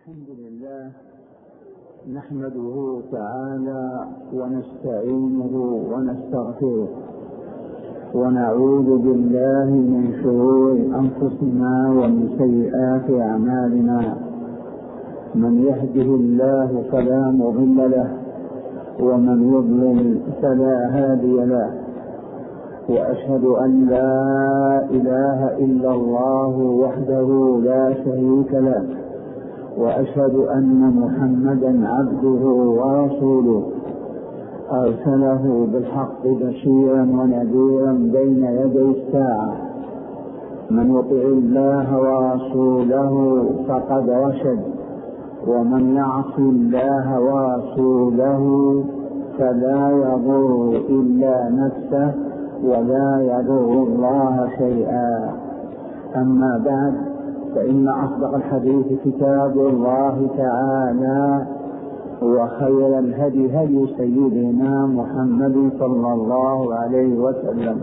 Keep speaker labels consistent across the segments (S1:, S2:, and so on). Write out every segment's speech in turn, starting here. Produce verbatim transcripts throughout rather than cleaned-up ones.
S1: الحمد لله نحمده تعالى ونستعينه ونستغفره ونعوذ بالله من شرور أنفسنا ومن سيئات أعمالنا. من يهده الله فلا مضل له ومن يضلل فلا هادي له، وأشهد أن لا إله إلا الله وحده لا شريك له، وأشهد أن محمدا عبده ورسوله أرسله بالحق بشيرا ونذيرا بين يدي الساعة. من يطع الله ورسوله فقد رشد، ومن يعص الله ورسوله فلا يضر إلا نفسه ولا يضر الله شيئا. أما بعد، فإن أصدق الحديث كتاب الله تعالى، وخير الهدي هدي سيدنا محمد صلى الله عليه وسلم،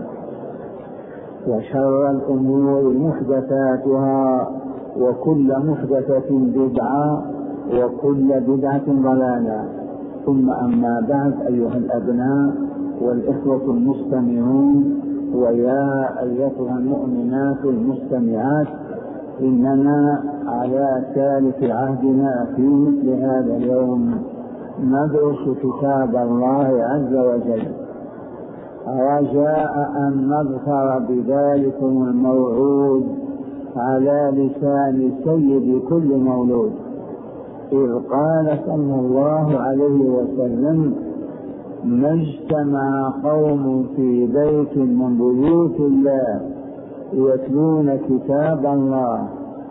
S1: وشر الأمور محدثاتها، وكل محدثة بدعة، وكل بدعة ضلالة. ثم أما بعد، أيها الأبناء والإخوة المستمعون، ويا أيتها المؤمنات المستمعات، إننا على ثالث عهدنا في مثل هذا اليوم ندرس كتاب الله عز وجل، رجاء أن نظفر بذلكم الموعود على لسان سيد كل مولود، إذ قال صلى الله عليه وسلم: ما اجتمع قوم في بيت من بيوت الله يتلون كتاب الله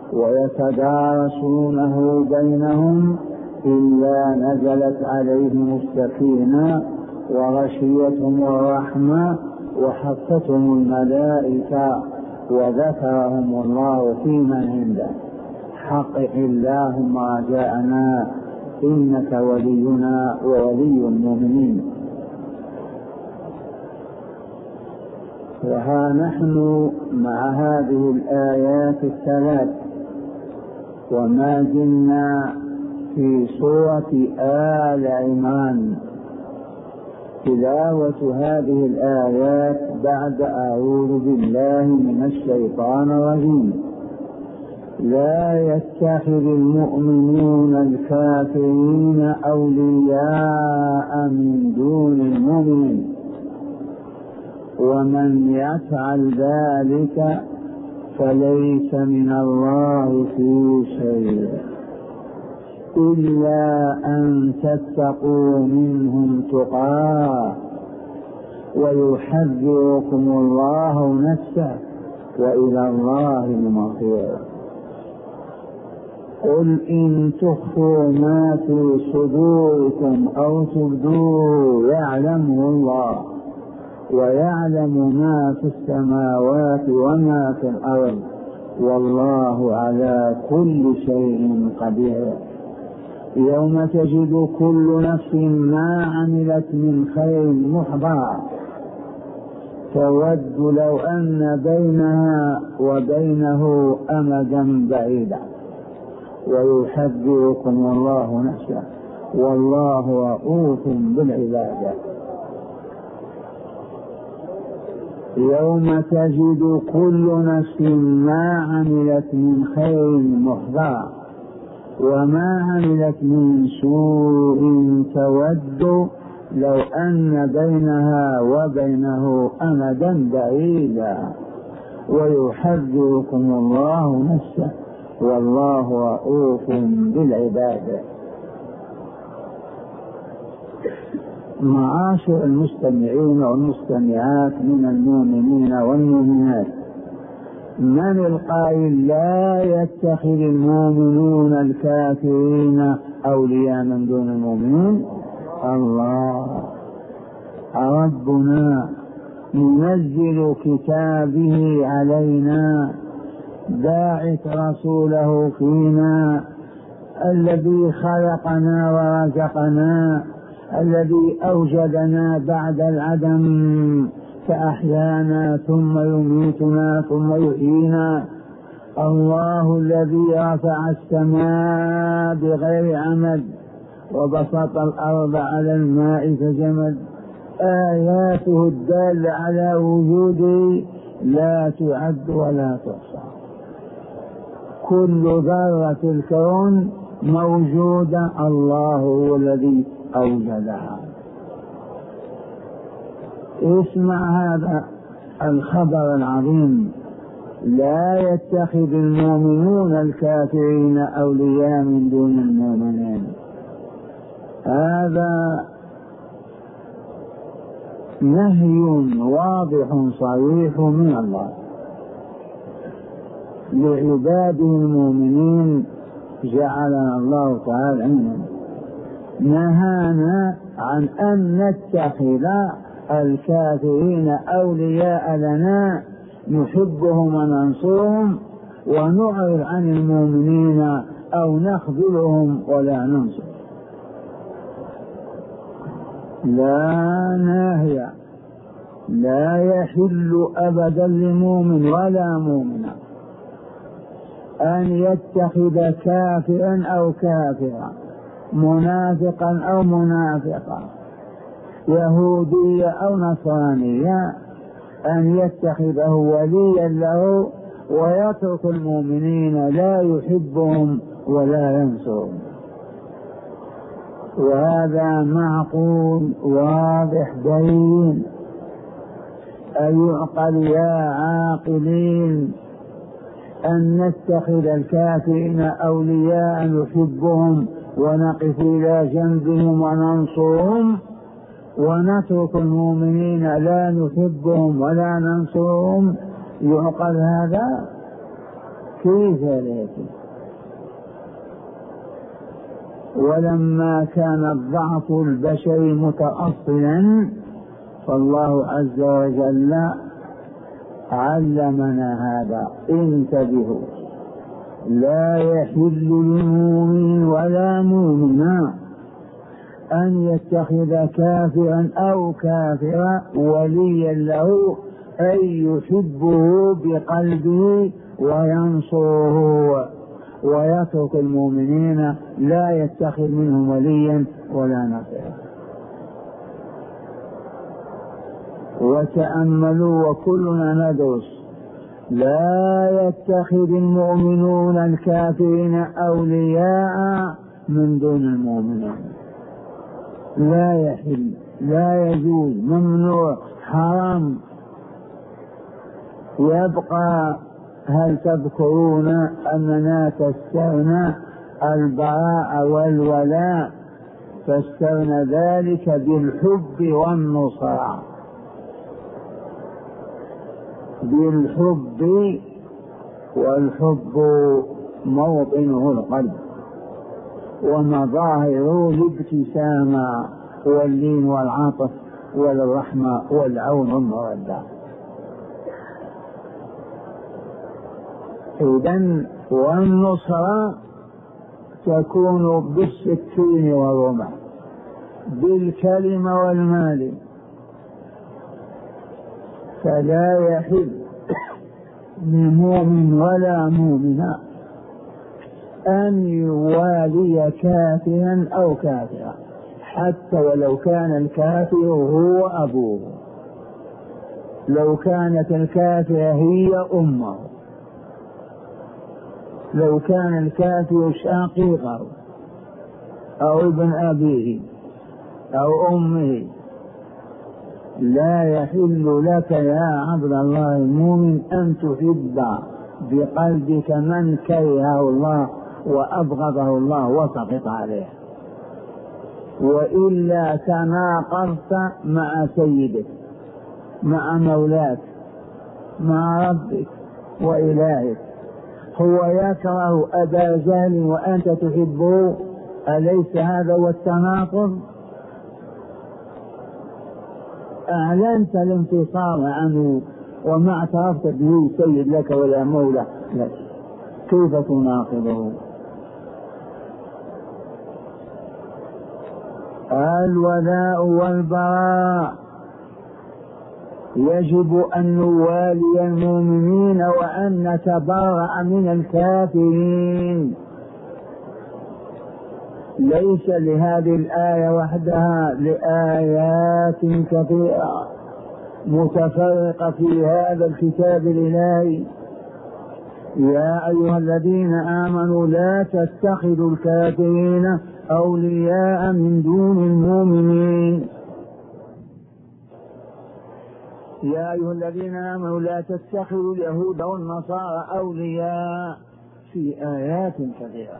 S1: ويتدارسونه بينهم إلا نزلت عليهم السكينة وغشيتهم الرحمة وحفتهم الملائكة وذكرهم الله في من عنده. حقق اللهم رجاءنا، إنك ولينا وولي المؤمنين. وها نحن مع هذه الآيات الثلاث، وما زلنا في سورة آل عمران. تلاوة هذه الآيات بعد أعوذ بالله من الشيطان الرجيم: لا يتخذ المؤمنون الكافرين أولياء من دون المؤمنين، ومن يفعل ذلك فليس من الله في شيء إلا أن تتقوا منهم تقاه ويحذركم الله نفسه وإلى الله المصير. قل إن تخفوا ما في صدوركم أو تبدوه يعلمه الله، ويعلم ما في السماوات وما في الأرض، والله على كل شيء قدير. يوم تجد كل نفس ما عملت من خير محضرا، تود لو أن بينها وبينه أمدا بعيدا، ويحذركم الله نفسه والله رؤوف بالعباد. يوم تجد كل نفس ما عملت من خير محضرا، وما عملت من سوء تود لو أن بينها وبينه أمدا بعيدا، ويحذركم الله نفسه والله رؤوف بالعباد. معاشر المستمعين والمستمعات من المؤمنين والمؤمنات، من القائل لا يتخذ المؤمنون الكافرين أولياء من دون المؤمنين؟ الله ربنا منزل كتابه علينا، باعث رسوله فينا، الذي خلقنا ورزقنا، الذي أوجدنا بعد العدم فأحيانا ثم يميتنا ثم يحيينا، الله الذي رفع السماء بغير عمد وبسط الأرض على الماء كجمد، آياته الدالة على وجوده لا تعد ولا تحصى. كل ذرة الكون موجودة، الله هو الذي أوجدها. اسمع هذا الخبر العظيم: لا يتخذ المؤمنون الكافرين أولياء من دون المؤمنين. هذا نهي واضح صريح من الله لعباده المؤمنين، جعلنا الله تعالى عنهم. نهانا عن أن نتخذ الكافرين أولياء لنا نحبهم وننصرهم ونعرض عن المؤمنين أو نخذلهم ولا ننصر. لا ناهي، لا يحل أبدا لمؤمن ولا مؤمنة أن يتخذ كافرا أو كافرا، منافقا أو منافقا، يهوديا أو نصرانيا، أن يتخذه وليا له ويترك المؤمنين لا يحبهم ولا ينصرهم. وهذا معقول واضح بين. أيعقل يا عاقلين أن نتخذ الكافرين أولياء نحبهم ونقف إلى جنبهم وننصرهم، ونترك المؤمنين لا نحبهم ولا ننصرهم؟ يعقل هذا؟ كيف ذلك؟ ولما كان الضعف البشري متأصلا فالله عز وجل علمنا هذا. انتبهوا: لا يحل لمؤمن ولا مؤمنة أن يتخذ كافرا أو كافرا وليا له، أي يحبه بقلبه وينصره، ويترك المؤمنين لا يتخذ منهم وليا ولا نصيرا. وتأملوا وكلنا ندرس: لا يتخذ المؤمنون الكافرين أولياء من دون المؤمنين. لا يحل، لا يجوز، ممنوع، حرام. يبقى: هل تذكرون أننا فسرنا البراء والولاء، فسرنا ذلك بالحب والنصرة، بالحب، والحب موطنه القلب ومظاهره الابتسامة واللين والعطف والرحمة والعون والمودة. إذن والنصرة تكون بالسكين والرمح، بالكلمة والمال. فلا يحل لمؤمن ولا مؤمنة أن يوالي كافرا أو كافرا، حتى ولو كان الكافر هو أبوه، لو كانت الكافرة هي أمه، لو كان الكافر شقيقه أو ابن أبيه أو أمه. لا يحل لك يا عبد الله المؤمن أن تحب بقلبك من كرهه الله وأبغضه الله وسخط عليه، وإلا تناقضت مع سيدك، مع مولاك، مع ربك وإلهك. هو يكره أبا جهل وأنت تحبه، أليس هذا هو التناقض؟ أعلنت الانفصال عنه وما اعترفت به سيد لك ولا مولى لك، كيف تناقضه؟ الولاء والبراء يجب أن نوالي المؤمنين وأن نتبرأ من الكافرين. ليس لهذه الآية وحدها، لآيات كثيرة متفرقة في هذا الكتاب الإلهي. يا أيها الذين آمنوا لا تتخذوا الكافرين أولياء من دون المؤمنين. يا أيها الذين آمنوا لا تتخذوا اليهود والنصارى أولياء، في آيات كثيرة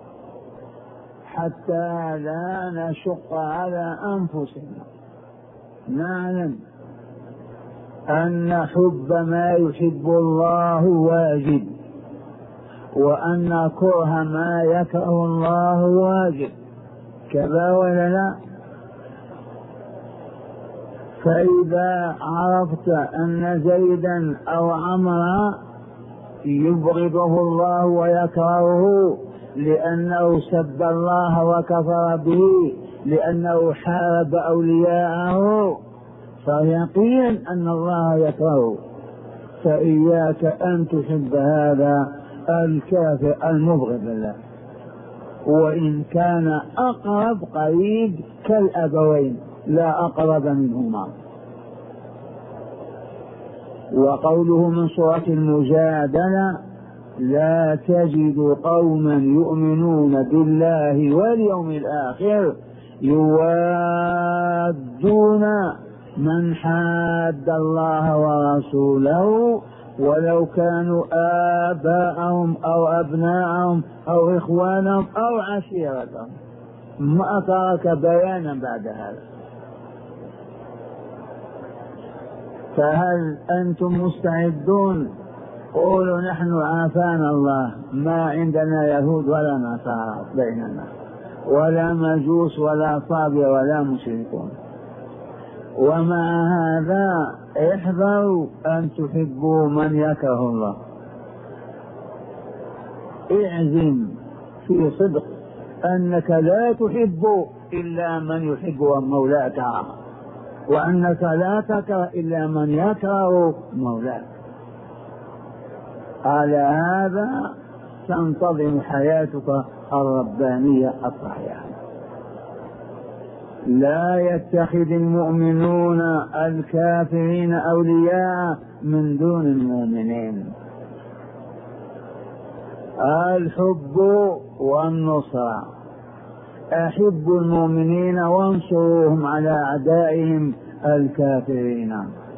S1: حتى لا نشق على أنفسنا. نعلم أن حب ما يحب الله واجب، وأن كره ما يكره الله واجب، كذا ولا لا؟ فإذا عرفت أن زيدا أو عمرا يبغضه الله ويكرهه لأنه سب الله وكفر به، لأنه حارب أولياءه، فيقين أن الله يكرهه، فإياك أن تحب هذا الكافر المبغض لله، وإن كان أقرب قريب كالأبوين لا أقرب منهما. وقوله من سورة المجادلة: لا تجد قوما يؤمنون بالله واليوم الآخر يوادون من حاد الله ورسوله ولو كانوا آباءهم أو أبناءهم أو إخوانهم أو عشيرتهم. ما ترك بيانا بعد هذا. فهل أنتم مستعدون؟ قولوا نحن عافانا الله، ما عندنا يهود ولا نصارى بيننا، ولا مجوس ولا صابئة ولا مشركون. ومع هذا احذروا أن تحبوا من يكره الله. اعزم في صدق أنك لا تحب إلا من يحب مولاك، وأنك لا تكره إلا من يكره مولاك. على هذا تنتظم حياتك الربانية الصحيحة. لا يتخذ المؤمنون الكافرين أولياء من دون المؤمنين. الحب والنصرة. أحبوا المؤمنين وانصروهم على أعدائهم الكافرين،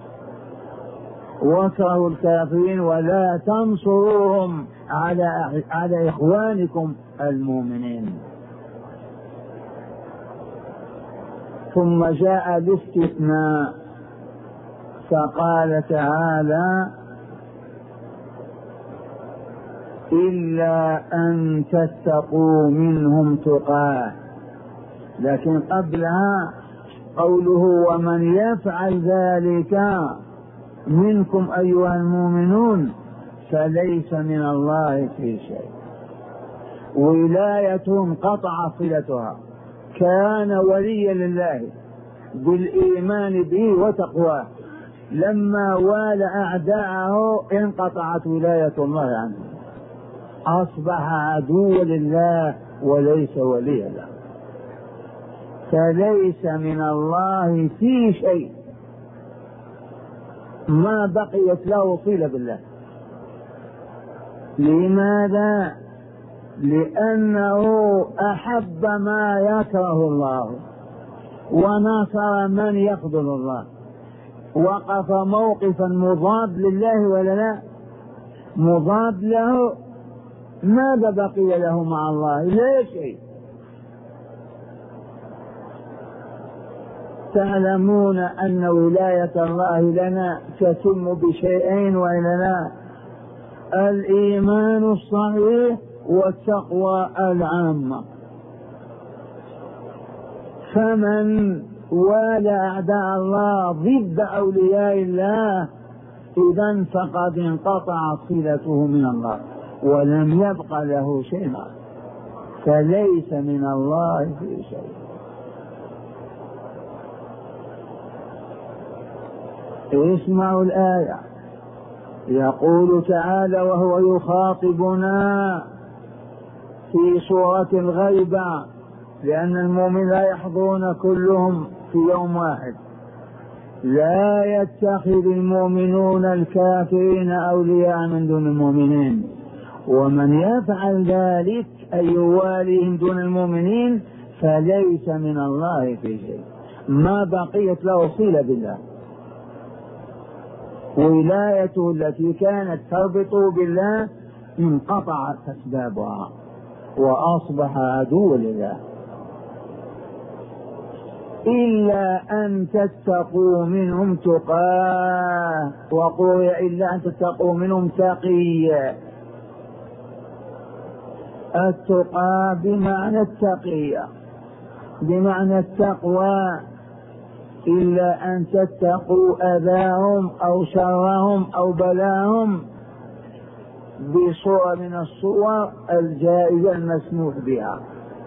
S1: واكرهوا الكافرين ولا تنصروهم على على إخوانكم المؤمنين. ثم جاء الاستثناء فقال تعالى: إلا أن تتقوا منهم تقاه. لكن قبلها قوله: ومن يفعل ذلك منكم أيها المؤمنون فليس من الله في شيء. ولايتهم قطع صلتها، كان وليا لله بالإيمان به وتقواه، لما والى أعداءه انقطعت ولاية الله عنه، أصبح عدوا لله وليس وليا له، فليس من الله في شيء، ما بقيت له صلة بالله. لماذا؟ لأنه أحب ما يكره الله ونصر من يفضل الله، وقف موقفا مضاد لله ولا لا؟ مضاد له، ماذا بقي له مع الله؟ لا شيء. تعلمون أن ولاية الله لنا تتم بشيئين وإلا لا؟ الإيمان الصحيح والتقوى العامة. فمن والى أعداء الله ضد أولياء الله إذن فقد انقطع صلته من الله ولم يبق له شيء، فليس من الله في شيء. اسمعوا الآية، يقول تعالى وهو يخاطبنا في سورة الغيبة، لأن المؤمن لا يحضرون كلهم في يوم واحد: لا يتخذ المؤمنون الكافرين أولياء من دون المؤمنين، ومن يفعل ذلك أي يواليهم دون المؤمنين فليس من الله في شيء، ما بقيت له صلة بالله. ولايته التي كانت تربطه بالله انقطعت أسبابها وأصبح عدو لله. إلا أن تتقوا منهم تقاه، وقوي إلا أن تتقوا منهم تقيا. التقى بمعنى التقية، بمعنى التقوى، إلا أن تتقوا أذاهم أو شرهم أو بلاهم بصورة من الصور الجائزة المسموح بها.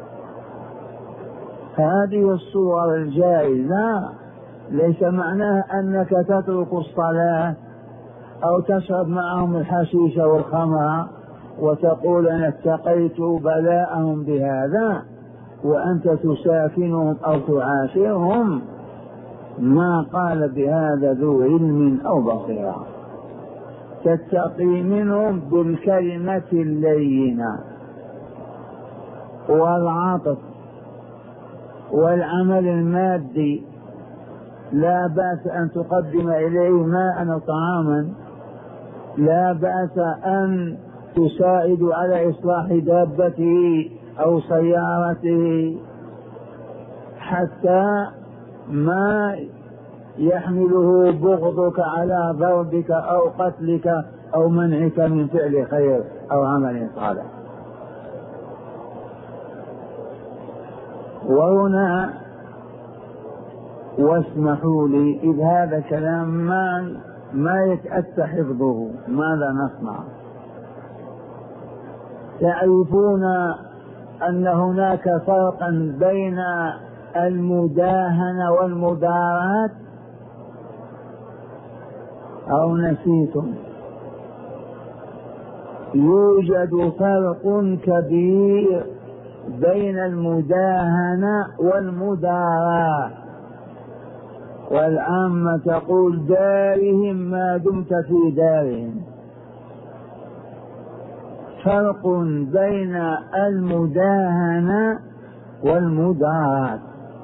S1: هذه الصور الجائزة ليس معناها أنك تترك الصلاة أو تشرب معهم الحشيش والخمر وتقول أنا اتقيت بلاءهم بهذا وأنت تساكنهم أو تعاشرهم. ما قال بهذا ذو علم أو بصيرة. تتقي منهم بالكلمة اللينة والعطف والعمل المادي، لا بأس أن تقدم إليه ماء أو طعاما، لا بأس أن تساعد على إصلاح دابته أو سيارته، حتى ما يحمله بغضك على ضربك أو قتلك أو منعك من فعل خير أو عمل صالح. وهنا واسمحوا لي إذ هذا كلام ما ما يتأتى حفظه، ماذا نصنع؟ تعرفون أن هناك فرقا بين المداهنة والمداراة أو نسيتم؟ يوجد فرق كبير بين المداهنة والمداراة، والعامة تقول دارهم ما دمت في دارهم. فرق بين المداهنة والمداراة.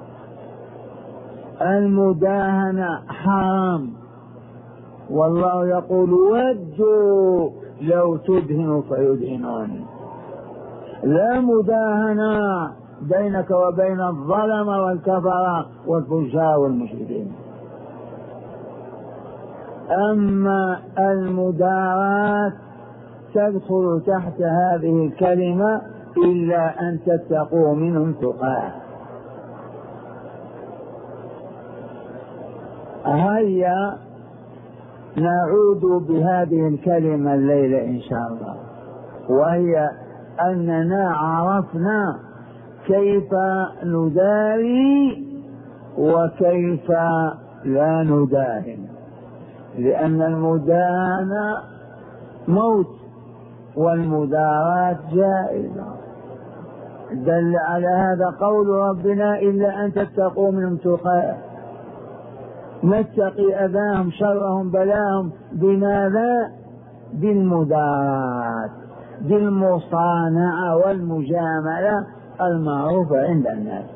S1: المداهنة حرام، والله يقول ودوا لو تدهن فيدهنون. لا مداهنة بينك وبين الظلمة والكفرة والفجار والمشركين. أما المداراة تدخل تحت هذه الكلمة إلا أن تتقوا منهم تقاه. هيا نعود بهذه الكلمة الليلة إن شاء الله، وهي أننا عرفنا كيف نداري وكيف لا نداهن، لأن المداهنة موت والمداراة جائزة. دل على هذا قول ربنا إلا أن تتقوا منهم تقاه. نتقي أذاهم شرهم بلاهم بماذا؟ بالمداراة، بالمصانعة والمجاملة المعروفة عند الناس.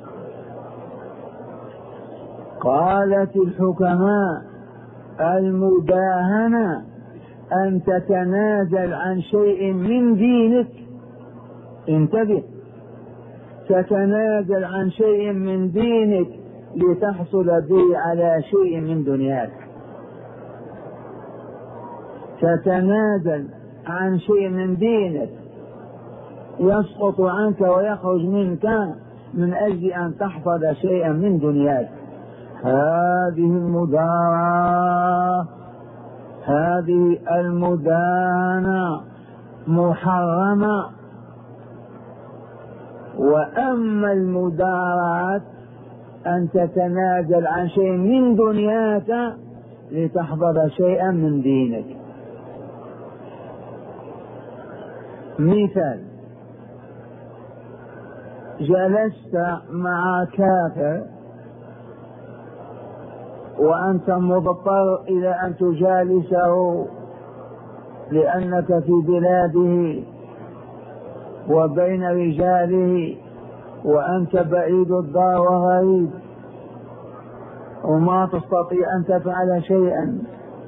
S1: قالت الحكماء المداهنة أن تتنازل عن شيء من دينك، انتبه، تتنازل عن شيء من دينك لتحصل به على شيء من دنياك. تتنازل عن شيء من دينك يسقط عنك ويخرج منك من أجل أن تحفظ شيئا من دنياك. هذه المداراة، هذه المدانة محرمة. وأما المداراة أن تتنازل عن شيء من دنياك لتحفظ شيئا من دينك. مثال: جلست مع كافر وأنت مضطر إلى أن تجالسه لأنك في بلاده وبين رجاله وأنت بعيد الدار وغريب وما تستطيع أن تفعل شيئا.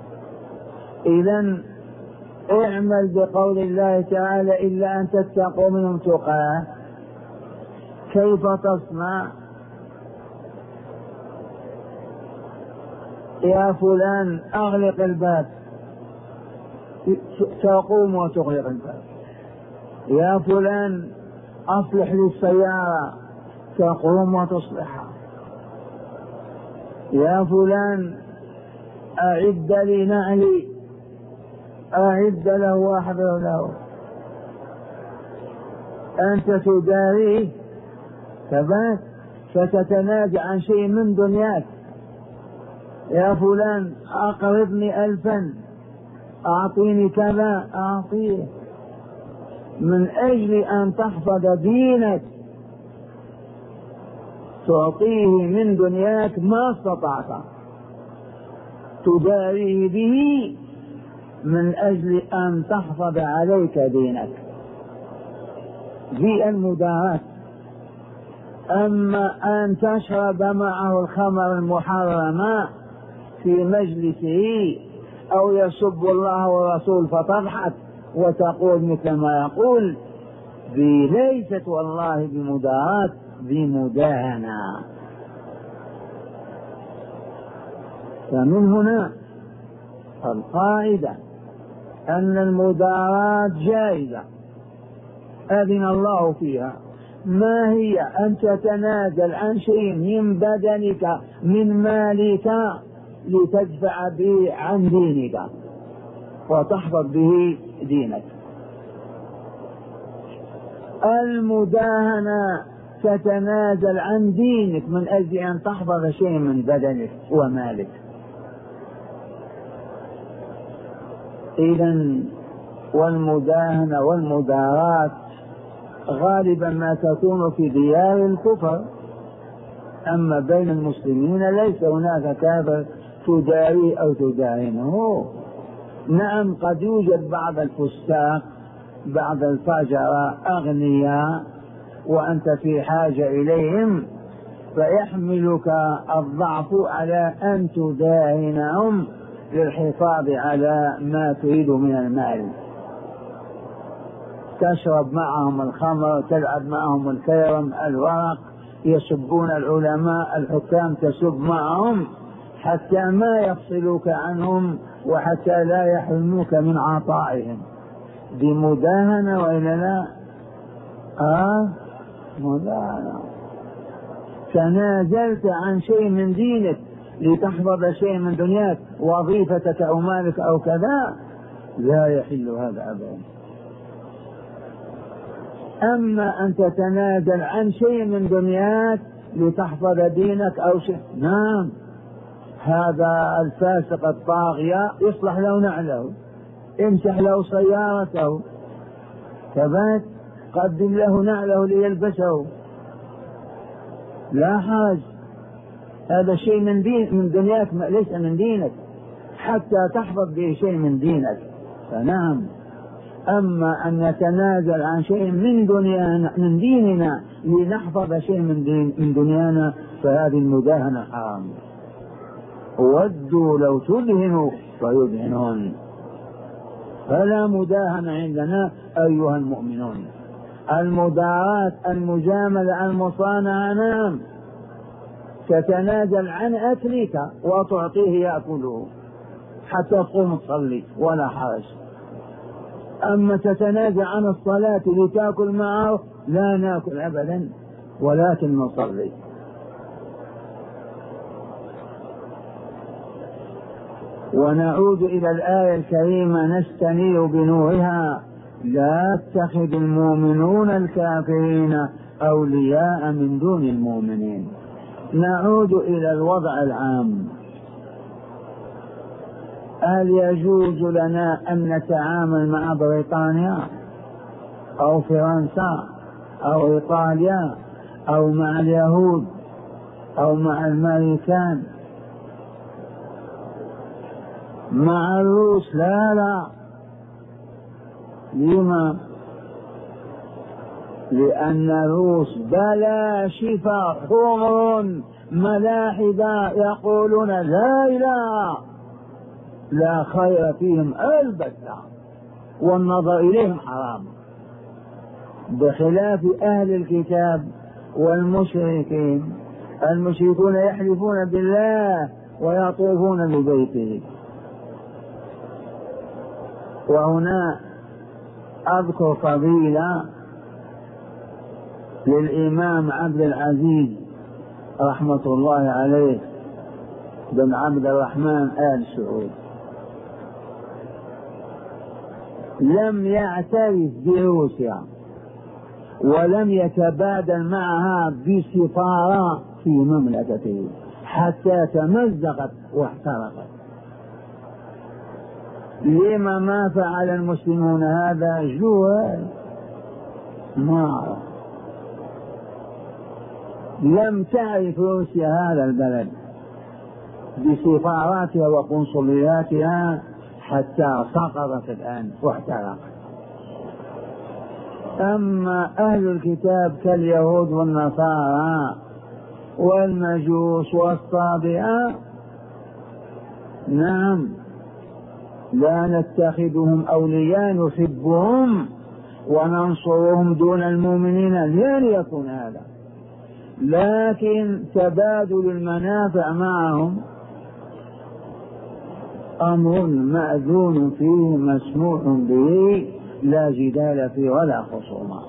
S1: إذن اعمل بقول الله تعالى: إلا أن تتقوا منهم تقاه. كيف تصنع؟ يا فلان أغلق الباب، تقوم وتغلق الباب. يا فلان أصلح لي السيارة، تقوم وتصلحها. يا فلان أعد لي نعلي، أعد له وأحضر له. أنت تداريه ثبات فتتنازع عن شيء من دنياك. يا فلان أقرضني ألفا، أعطيني كذا، أعطيه من أجل أن تحفظ دينك. تعطيه من دنياك ما استطعت، تداريه به من أجل أن تحفظ عليك دينك. في المداراة. أما أن تشرب معه الخمر المحرمة في مجلسه أو يسب الله والرسول فتضحك وتقول مثل ما يقول، ذي ليست والله بمداراة، بمداهنة. فمن هنا القاعدة أن المداراة جائزة أذن الله فيها. ما هي؟ أن تتنازل عن شيء من بدنك من مالك لتدفع به عن دينك وتحفظ به دينك. المداهنة تتنازل عن دينك من أجل أن تحفظ شيء من بدنك ومالك. إذن والمداهنة والمداراة غالبا ما تكون في ديار الكفر، أما بين المسلمين ليس هناك كافر تداريه أو تداهنه. نعم قد يوجد بعض الفساق، بعض الفجر أغنياء وأنت في حاجة إليهم، فيحملك الضعف على أن تداهنهم للحفاظ على ما تريد من المال. تشرب معهم الخمر، تلعب معهم الكرم، الورق، يسبون العلماء الحكام، تسب معهم حتى ما يفصلوك عنهم وحتى لا يحرموك من عطائهم. بمداهنة وإلا لا؟ آه مداهنة. تنازلت عن شيء من دينك لتحفظ شيء من دنياك، وظيفتك أو مالك أو كذا، لا يحل هذا أبدا. أما أن تتنازل عن شيء من دنياك لتحفظ دينك أو شيء، نعم هذا الفاسق الطاغية يصلح له نعله، امسح له سيارته، ثبات قدم له نعله ليلبسه، لا حرج. هذا شيء من دين من دنياك ليس من دينك، حتى تحفظ به شيء من دينك، فنعم. أما أن نتنازل عن شيء من دنيانا من ديننا لنحفظ شيء من, دين من دنيانا، فهذه المداهنة حرام. ودوا لو تدهنوا فيدهنون. فلا مداهنة عندنا أيها المؤمنون. المداراة، المجاملة، المصانعة، نعم تتنازل عن أكلك وتعطيه يأكله حتى تقوم تصلي ولا حرج. أما تتنازع عن الصلاة لتأكل معه، لا نأكل أبدا ولكن نصلي. ونعود إلى الآية الكريمة نستنير بنورها: لا يتخذ المؤمنون الكافرين أولياء من دون المؤمنين. نعود إلى الوضع العام. هل يجوز لنا أن نتعامل مع بريطانيا أو فرنسا أو إيطاليا أو مع اليهود أو مع الأمريكان؟ مع الروس لا لا. لما؟ لأن الروس بلا شفا حمر ملاحدة يقولون لا إله، لا خير فيهم البتة، والنظر إليهم حرام، بخلاف أهل الكتاب والمشركين. المشركون يحلفون بالله ويطوفون ببيته. وهنا أذكر فضيلة للإمام عبد العزيز رحمة الله عليه بن عبد الرحمن آل سعود. لم يعترف بروسيا ولم يتبادل معها بسفارة في مملكته حتى تمزقت واحترقت. لما ما فعل المسلمون هذا؟ جوع ما لم تعرف روسيا هذا البلد بسفاراتها وقنصلياتها حتى سقطت الآن واحترقت. أما أهل الكتاب كاليهود والنصارى والمجوس والصابئة، نعم لا نتخذهم أولياء نحبهم وننصرهم دون المؤمنين، لن يكون هذا، لكن تبادل المنافع معهم أمر مأذون فيه مسموح به، لا جدال فيه ولا خصومة.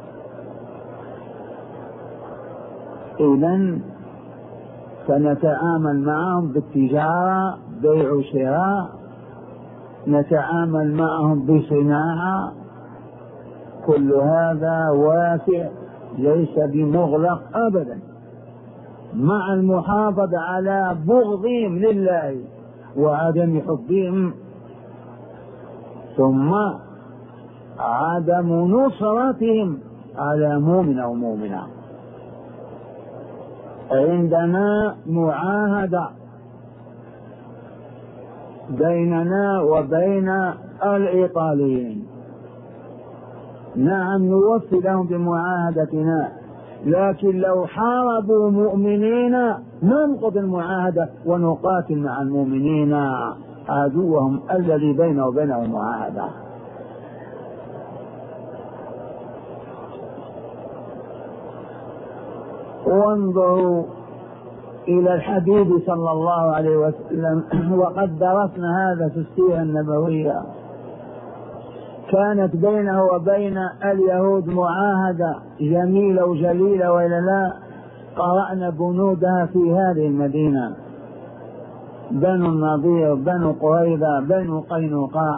S1: إذن فنتعامل معهم بالتجارة، بيع وشراء، نتعامل معهم بصناعة، كل هذا واسع ليس بمغلق أبدا، مع المحافظة على بغضهم لله وعدم حبهم، ثم عدم نصرتهم على مؤمن أو مؤمنة. عندنا معاهدة بيننا وبين الإيطاليين، نعم نوفي لهم بمعاهدتنا، لكن لو حاربوا مؤمنين ننقض المعاهدة ونقاتل مع المؤمنين عدوهم الذي بينه وبينه المعاهدة. وانظروا إلى الحبيب صلى الله عليه وسلم، وقد درسنا هذا في السيرة النبوية، كانت بينه وبين اليهود معاهدة جميلة وجليلة، وإلا لا؟ قرأنا بنودها في هذه المدينة، بنو النضير، بنو قريظة، بنو قينقاع،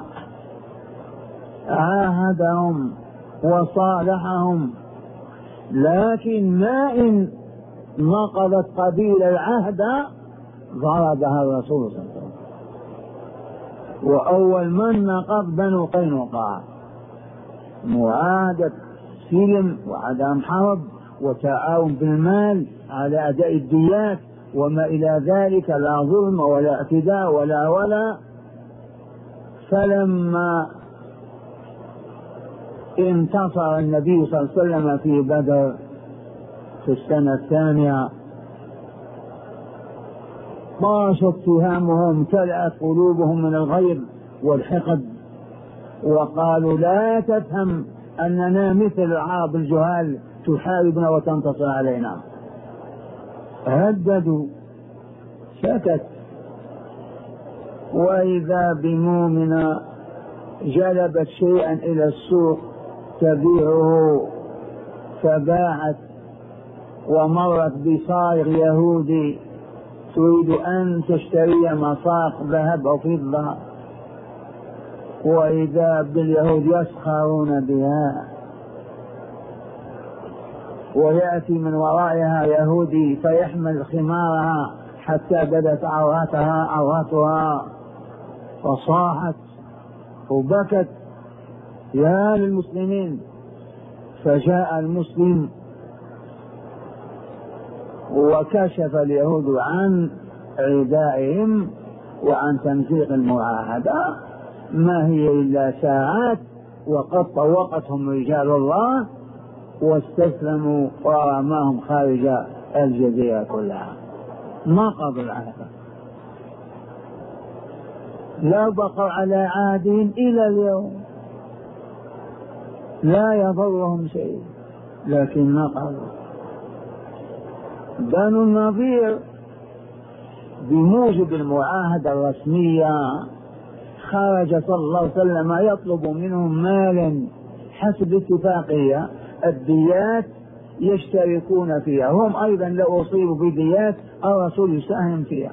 S1: عاهدهم وصالحهم، لكن ما إن نقضت قبيلة العهد ضربها الرسول صلى الله عليه وسلم، وأول من نقض بنو قينقاع، معاهدة سلم وعدم حرب وتعاون بالمال على أداء الديات وما إلى ذلك، لا ظلم ولا اعتداء ولا ولا. فلما انتصر النبي صلى الله عليه وسلم في بدر في السنة الثانية، طاشت اتهامهم، امتلأت قلوبهم من الغيظ والحقد، وقالوا لا تفهم أننا مثل العرب الجهال تحاربنا وتنتصر علينا. هددوا، سكت. وإذا بمؤمنة جلبت شيئا إلى السوق تبيعه، فباعت ومرت بصائغ يهودي تريد أن تشتري مصاق ذهب أو فضة، وإذا باليهود يسخرون بها، ويأتي من ورائها يهودي فيحمل خمارها حتى بدت عوراتها عوراتها فصاحت وبكت يا للمسلمين. فجاء المسلم وكشف اليهود عن عدائهم وعن تمزيق المعاهدة، ما هي إلا ساعات وقد طوقتهم رجال الله واستسلموا ورماهم خارج الجزيرة كلها، ما قضوا العهد، لا بقوا على عهدهم إلى اليوم، لا يضرهم شيء، لكن ما قالوا. بنو النضير بموجب المعاهدة الرسمية خرج صلى الله عليه وسلم يطلب منهم مالا حسب اتفاقية، الديات يشتركون فيها، هم أيضا لو أصيبوا بديات الرسول يساهم فيها.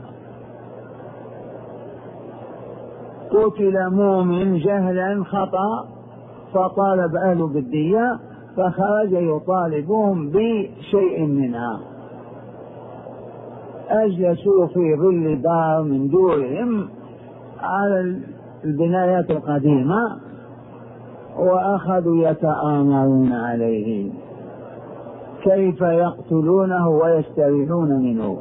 S1: قتل مؤمن جهلا خطأ فطالب أهله بالدية، فخرج يطالبهم بشيء منها. أجلسوا في ظل دار من دورهم على البنايات القديمة وأخذوا يتآمرون عليه كيف يقتلونه ويستريحون منه.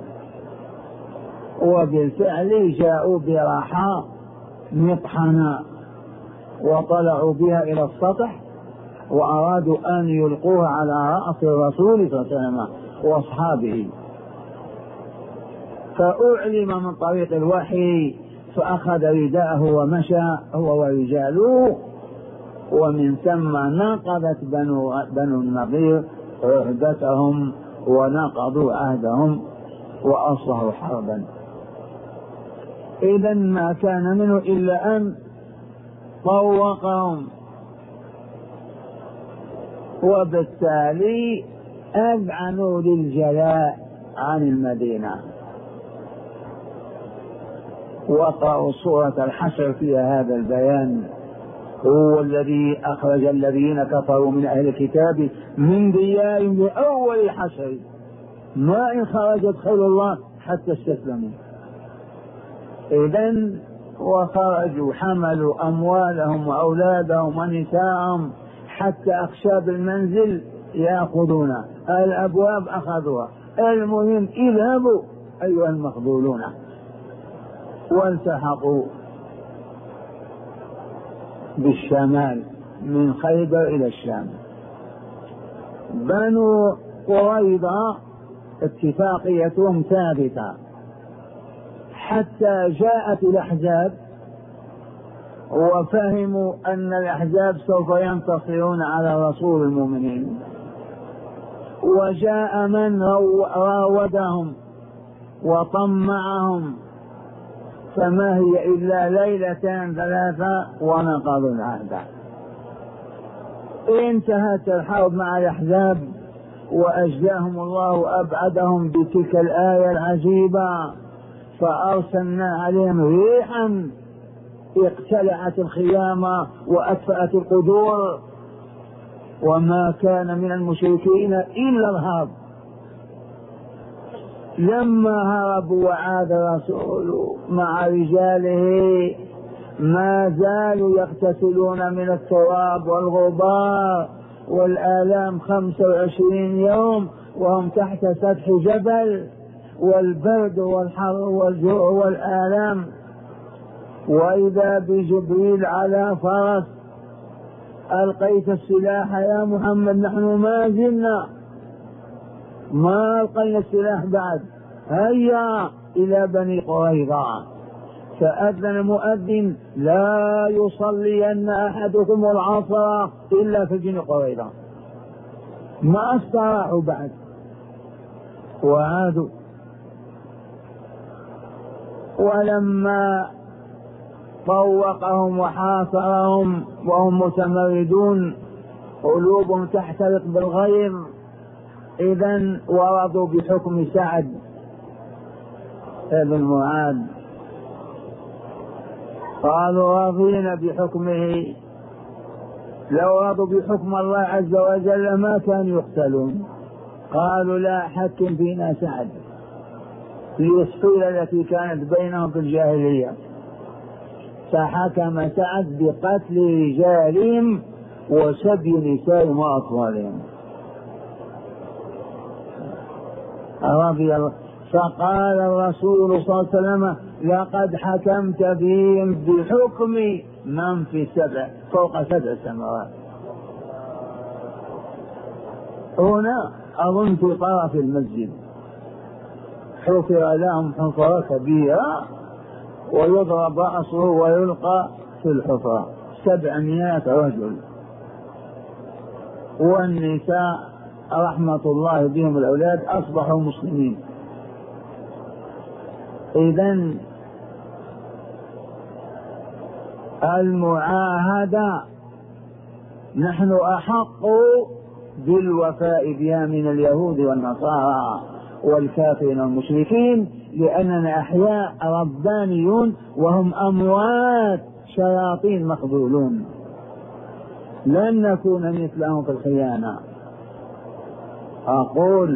S1: وبالفعل جاءوا براحة مطحنة وطلعوا بها إلى السطح وأرادوا أن يلقوها على رأس الرسول صلى الله عليه وسلم وأصحابه، فأعلم من طريق الوحي فأخذ رداءه ومشى هو ورجاله، ومن ثم نقضت بنو, بنو النضير عهدتهم ونقضوا عهدهم وأصلحوا حربا. إذن ما كان منه إلا أن طوقهم، وبالتالي أذعنوا للجلاء عن المدينة. وقرأوا سورة الحشر فيها هذا البيان: هو الذي أخرج الذين كفروا من أهل الكتاب من ديارهم لأول الحشر ما إن خرجت خير الله حتى استسلموا. إذن وخرجوا حملوا أموالهم وأولادهم ونساءهم حتى أخشاب المنزل يأخذون، الأبواب أخذوها، المهم اذهبوا أيها المخذولون. والتحقوا بالشمال من خيبر إلى الشام. بنو قريظة اتفاقيتهم ثابتة حتى جاءت الأحزاب وفهموا أن الأحزاب سوف ينتصرون على رسول المؤمنين، وجاء من راودهم وطمعهم، فما هي إلا ليلتان ثلاثة ونقضوا العهد. انتهت الحرب مع الأحزاب وأجلاهم الله وأبعدهم بتلك الآية العجيبة: فأرسلنا عليهم ريحا اقتلعت الخيام وأطفأت القدور، وما كان من المشركين إلا الهرب. لما هربوا وعاد الرسول مع رجاله ما زالوا يغتسلون من التراب والغبار والآلام خمسة وعشرين يوم وهم تحت سطح جبل، والبرد والحر والجوع والآلام. وإذا بجبريل على فرس: ألقيت السلاح يا محمد؟ نحن ما زلنا ما ألقينا السلاح بعد، هيا إلى بني قريظة. فأذن مؤذن: لا يصلين أحدكم العصر إلا في بني قريظة. ما استراحوا بعد وعادوا. ولما طوقهم وحاصرهم وهم متمردون قلوبهم تحترق بالغيظ، إذن ورضوا بحكم سعد بن معاذ، قالوا رضينا بحكمه. لو رضوا بحكم الله عز وجل ما كانوا يقتلون. قالوا: لا، حكم فينا سعد في الصلة التي كانت بينهم في الجاهلية. فحكم سعد بقتل رجالهم وسبي نسائهم وأطفالهم رضي الله. فقال الرسول صلى الله عليه وسلم لقد حكمت بهم بحكم من في السبع فوق سبع سماوات. هنا أظن في طرف المسجد حفر لهم حفرة كبيرة ويضرب رأسه ويلقى في الحفرة سبعمائة رجل، والنساء رحمة الله بهم الأولاد أصبحوا مسلمين. إذن المعاهدة نحن أحق بالوفاء بها من اليهود والنصارى والكافرين والمشركين، لأننا أحياء ربانيون وهم أموات شياطين مخذولون، لن نكون مثلهم في الخيانة. أقول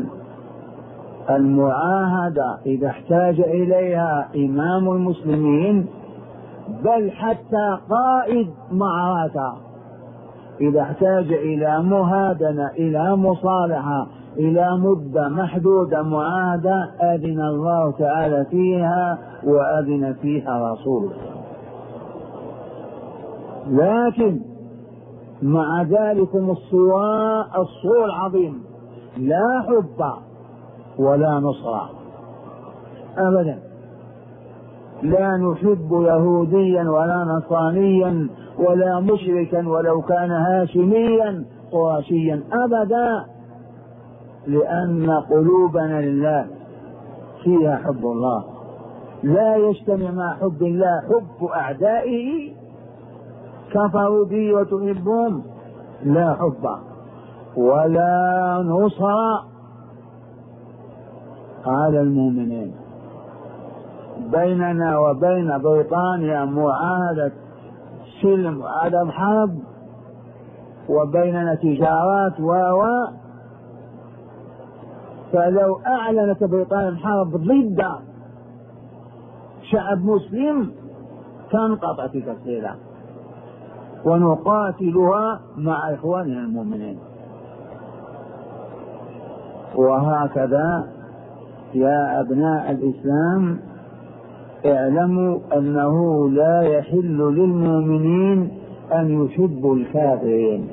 S1: المعاهدة إذا احتاج إليها إمام المسلمين بل حتى قائد معركة إذا احتاج إلى مهادنة إلى مصالحة إلى مدة محدودة معاهدة أذن الله تعالى فيها وأذن فيها رسوله. لكن مع ذلك الصواء الصور العظيم لا حب ولا نصرة أبدا، لا نحب يهوديا ولا نصرانيا ولا مشركا ولو كان هاشميا قرشيا أبدا، لأن قلوبنا لله فيها حب الله. لا يجتمع مع حب الله حب أعدائه كفروا بي وتحبهم، لا حب ولا نصر على المؤمنين. بيننا وبين بريطانيا معاهدة سلم وعدم حرب، وبيننا تجارات و فلو أعلنت بريطانيا الحرب ضد شعب مسلم تنقطع تلك السلة ونقاتلها مع إخواننا المؤمنين. وهكذا يا أبناء الإسلام اعلموا أنه لا يحل للمؤمنين أن يحبوا الكافرين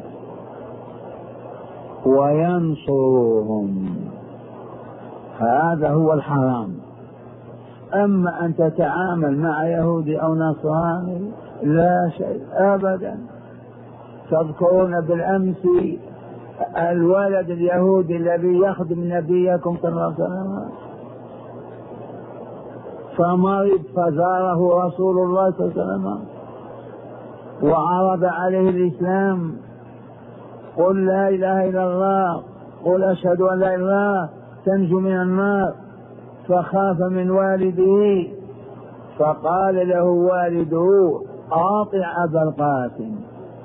S1: وينصروهم، هذا هو الحرام. أما أن تتعامل مع يهودي أو نصراني لا شيء أبدا. تذكرون بالأمس الولد اليهودي الذي يخدم نبيكم صلى الله عليه وسلم فمرض فزاره رسول الله صلى الله عليه وسلم وعرض عليه الإسلام، قل لا إله إلا الله، قل أشهد أن لا إله إلا الله تنجو من النار. فخاف من والده فقال له والده أطع أبا القاسم.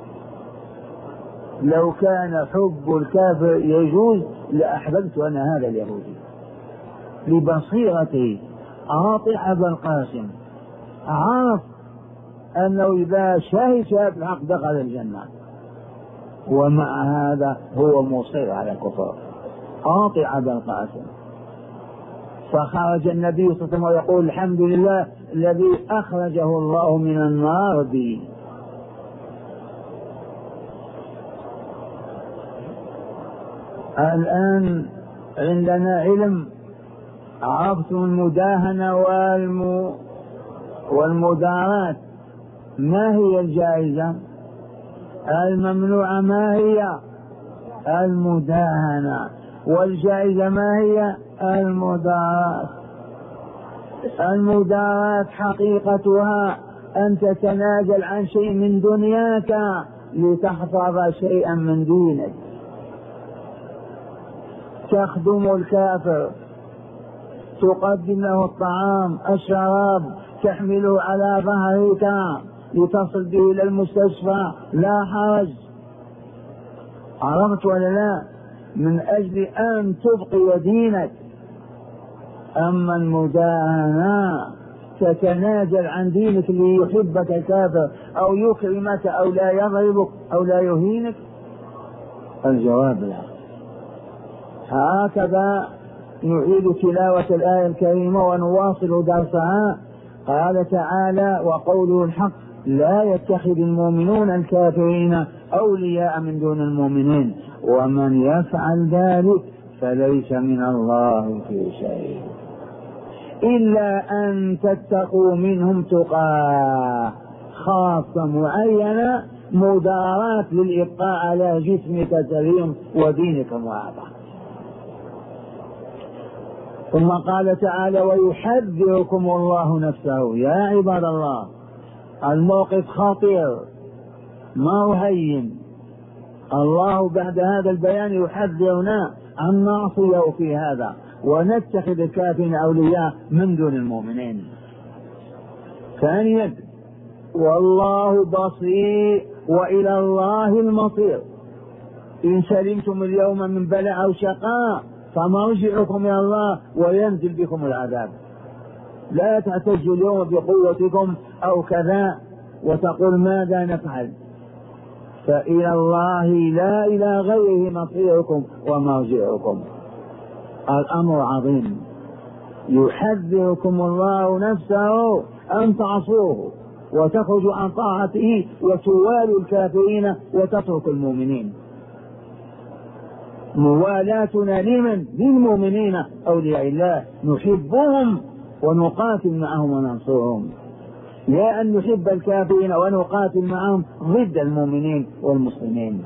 S1: لو كان حب الكافر يجوز لأحببت أنا هذا اليهودي لبصيرتي. أطع أبا القاسم عرف أنه إذا شهد شهادة الحق دخل الجنة، ومع هذا هو مصر على الكفر. أطع أبا القاسم. فخرج النبي صلى الله عليه وسلم ويقول الحمد لله الذي أخرجه الله من النار بي. الآن عندنا علم، عرفتم المداهنة والم... والمدارات. ما هي الجائزة؟ الممنوعة ما هي؟ المداهنة. والجائزة ما هي؟ المدارات. المدارات حقيقتها أن تتنازل عن شيء من دنياك لتحفظ شيئا من دينك. تخدم الكافر، تقدم له الطعام الشراب، تحمله على ظهرك لتصل به إلى المستشفى، لا حرج. عرفت ولا لا؟ من أجل أن تبقي دينك. أما المداهنة تتنازل عن دينك ليحبك الكافر أو يكرمك أو لا يضربك أو لا يهينك؟ الجواب لا. هكذا نعيد تلاوة الآية الكريمة ونواصل درسها. قال تعالى: وقوله الحق: لا يتخذ المؤمنون الكافرين أولياء من دون المؤمنين ومن يفعل ذلك فليس من الله في شيء إلا أن تتقوا منهم تقاه خاصة معينة مداراة للإبقاء على جسمك سليم ودينك معافى. ثم قال تعالى: ويحذركم الله نفسه. يا عباد الله، الموقف خطير ما هو هين. الله بعد هذا البيان يحذرنا أن نعصيه في هذا ونتخذ الكافرين أولياء من دون المؤمنين. ثانيا: والله بصير وإلى الله المصير. إن سلمتم اليوم من بلاء أو شقاء فمرجعكم إلى الله وينزل بكم العذاب. لا تعتجوا اليوم بقوتكم أو كذا وتقول ماذا نفعل، فإلى الله لا إلى غيره مصيركم ومرجعكم. الأمر عظيم. يحذركم الله نفسه أن تعصوه وتخرجوا عن طاعته وتوالوا الكافرين وتتركوا المؤمنين. موالاتنا لمن؟ للمؤمنين أولياء الله، نحبهم ونقاتل معهم وننصرهم، لا أن نحب الكافرين ونقاتل معهم ضد المؤمنين والمسلمين.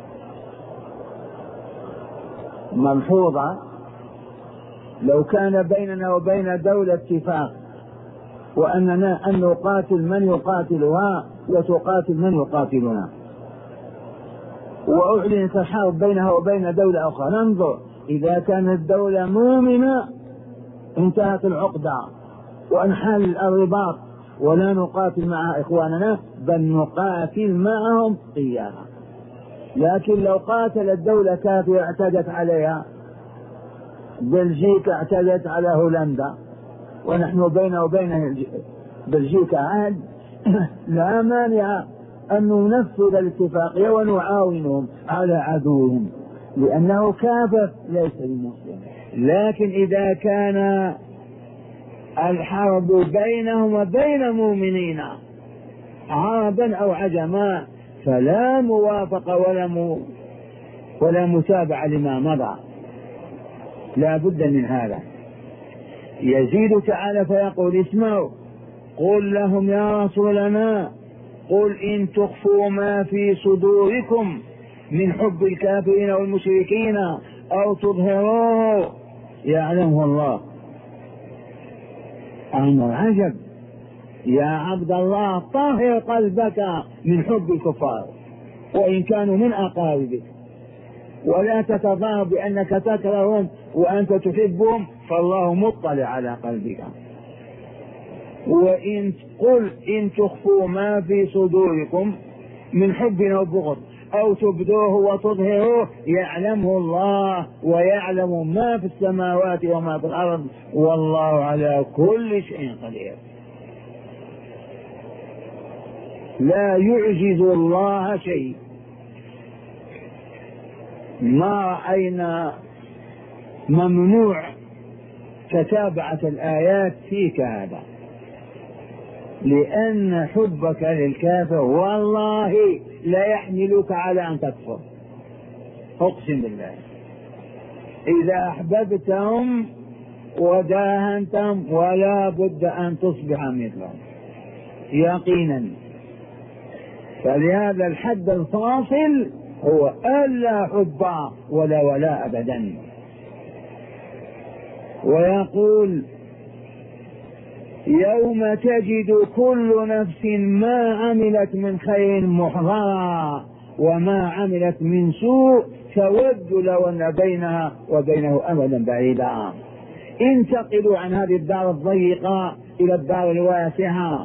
S1: ملحوظة: لو كان بيننا وبين دولة اتفاق وأننا أن نقاتل من يقاتلها وتقاتل من يقاتلنا، وأعلنت الحرب بينها وبين دولة أخرى، ننظر إذا كانت الدولة مؤمنة انتهت العقدة وانحل الرباط ولا نقاتل مع إخواننا بل نقاتل معهم إياها. لكن لو قاتل الدولة كافرة اعتدت عليها، بلجيكا اعتدت على هولندا ونحن بين وبين بلجيكا عهد، لا مانع أن ننفذ الاتفاقية ونعاونهم على عدوهم لأنه كافر ليس بمسلم. لكن إذا كان الحرب بينهم وبين مؤمنين عربا أو عجما فلا موافقة ولا م... ولا متابعة لما مضى، لا بد من هذا. يزيد تعالى فيقول: اسمعوا، قل لهم يا رسولنا قل إن تخفوا ما في صدوركم من حب الكافرين والمشركين أو تظهروه يعلمه الله. أمر عجب يا عبد الله، طهر قلبك من حب الكفار وإن كانوا من أقاربك، ولا تتظاهر بأنك تكرههم وأنت تحبهم، فالله مطلع على قلبك. وإن قل إن تخفوا ما في صدوركم من حب وبغض أو تبدوه وتظهروه يعلمه الله ويعلم ما في السماوات وما في الأرض والله على كل شيء قدير. لا يعجز الله شيء. ما رأينا ممنوع تتابعة الآيات فيك هذا، لأن حبك للكافر والله لا يحملك على أن تكفر، أقسم بالله. إذا أحببتهم وداهنتهم ولا بد أن تصبح مثلهم يقينا. فلهذا الحد الفاصل هو ألا حب ولا ولا أبدا. ويقول: يوم تجد كل نفس ما عملت من خير محضرا وما عملت من سوء تود لو أن بينها وبينه أمدا بعيدا. انتقلوا عن هذه الدار الضيقة إلى الدار الواسعة.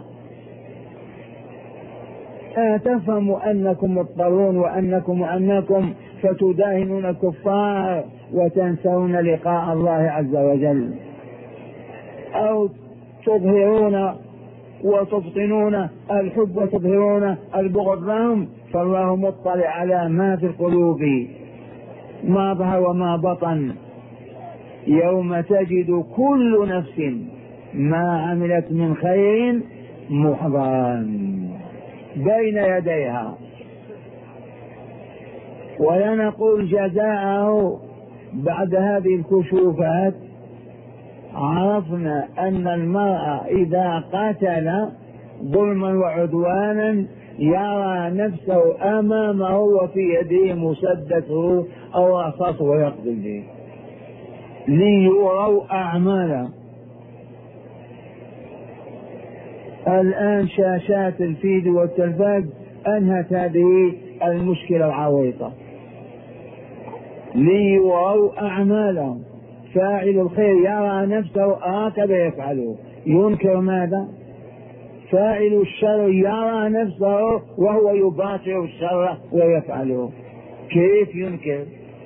S1: أتفهموا أنكم مضطرون وأنكم وأنكم فتداهنون الكفار وتنسون لقاء الله عز وجل، أو تظهرون وتبطنون الحب وتظهرون البغض لهم، فالله مطلع على ما في القلوب ما ظهر وما بطن. يوم تجد كل نفس ما عملت من خير محضرا بين يديها. ولا نقول جزاءه بعد هذه الكشوفات. عرفنا أن المرء إذا قتل ظلما وعدوانا يرى نفسه أمامه وفي يده مسدسه أو رصاصه ويقتل به ليروا أعماله. الآن شاشات الفيديو والتلفاز أنهت هذه المشكلة العويصة، ليروا أعمالهم. فاعل الخير يرى نفسه هكذا يفعله، ينكر ماذا؟ فاعل الشر يرى نفسه وهو يباشر الشر ويفعله، كيف ينكر؟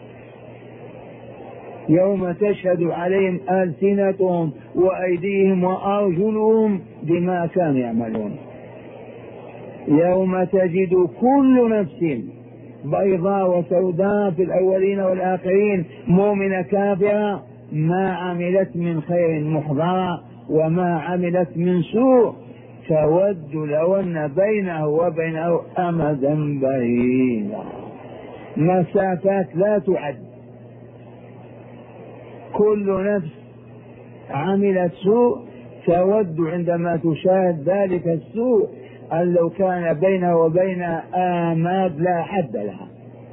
S1: يوم تشهد عليهم ألسنتهم وأيديهم وأرجلهم بما كانوا يعملون. يوم تجد كل نفس بيضاء وسوداء في الأولين والآخرين مؤمنة كافرة ما عملت من خير محضرة وما عملت من سوء تود لو أن بينه وبينه أمدا بعيدا، مسافات لا تعد. كل نفس عملت سوء تود عندما تشاهد ذلك السوء أن لو كان بينه وبين آماد لا حد لها.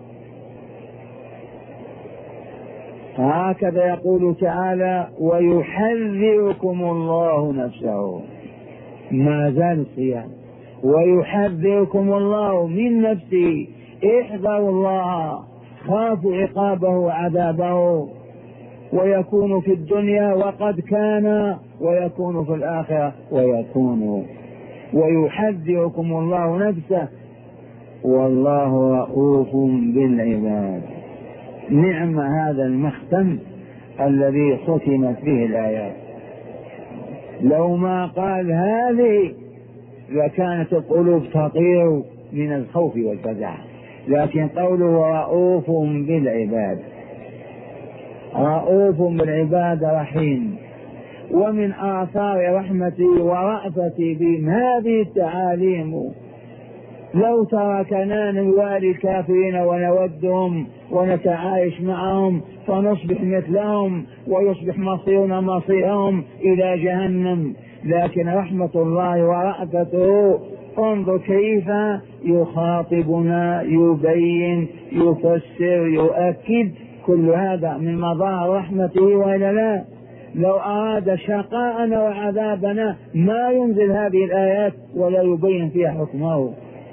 S1: هكذا يقول تعالى ويحذركم الله نفسه، ما زال الصيام، ويحذركم الله من نفسه، احذروا الله، خافوا عقابه وعذابه، ويكون في الدنيا وقد كان، ويكون في الآخرة ويكون. ويحذركم الله نفسه والله رؤوف بالعباد. نعم هذا المختم الذي ختمت به الآيات. لو ما قال هذه لكانت القلوب تطير من الخوف والفزع، لكن قوله رؤوف بالعباد، رؤوف بالعباد رحيم. ومن آثار رحمتي ورأفتي بهم هذه التعاليم. لو تركنا نوالي الكافرين ونودهم ونتعايش معهم فنصبح مثلهم ويصبح مصيرنا مصيرهم إلى جهنم، لكن رحمة الله ورأفته انظر كيف يخاطبنا، يبين، يفسر، يؤكد. كل هذا من مظاهر رحمته وإلا لا؟ لو أراد شقاءنا وعذابنا ما ينزل هذه الآيات ولا يبين فيها حكمه.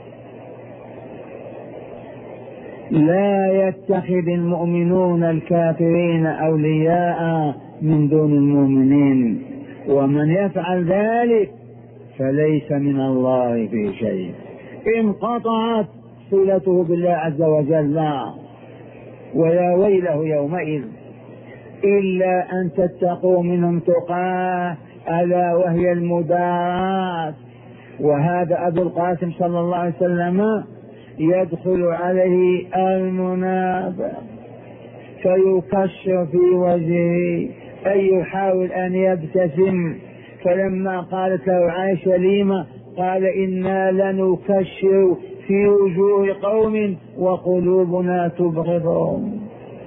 S1: لا يتخذ المؤمنون الكافرين أولياء من دون المؤمنين ومن يفعل ذلك فليس من الله في شيء. انقطعت صلته بالله عز وجل، ويا ويله يومئذ إلا أن تتقوا منهم تقاه ألا وهي المداراة. وهذا أبو القاسم صلى الله عليه وسلم يدخل عليه المنافق فيكشر في وجهه أي يحاول أن يبتسم، فلما قالت له عائشة لما قال إنا لنكشر في وجوه قوم وقلوبنا تبغضهم.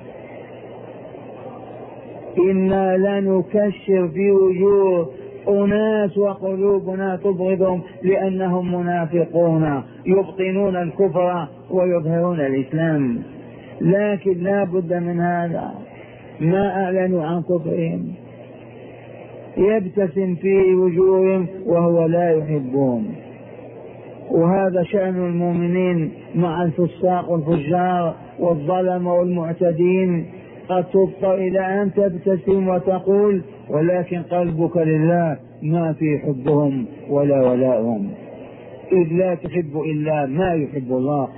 S1: إنا لنكشر في وجوه أناس وقلوبنا تبغضهم لأنهم منافقون يبطنون الكفر ويظهرون الإسلام. لكن لا بد من هذا، ما أعلنوا عن كفرهم يبتسم في وجوههم وهو لا يحبون. وهذا شأن المؤمنين مع الفساق والفجار والظلم والمعتدين. قد تضطر إلى أن تبتسم وتقول ولكن قلبك لله ما في حبهم ولا ولاءهم، إذ لا تحب إلا ما يحب الله.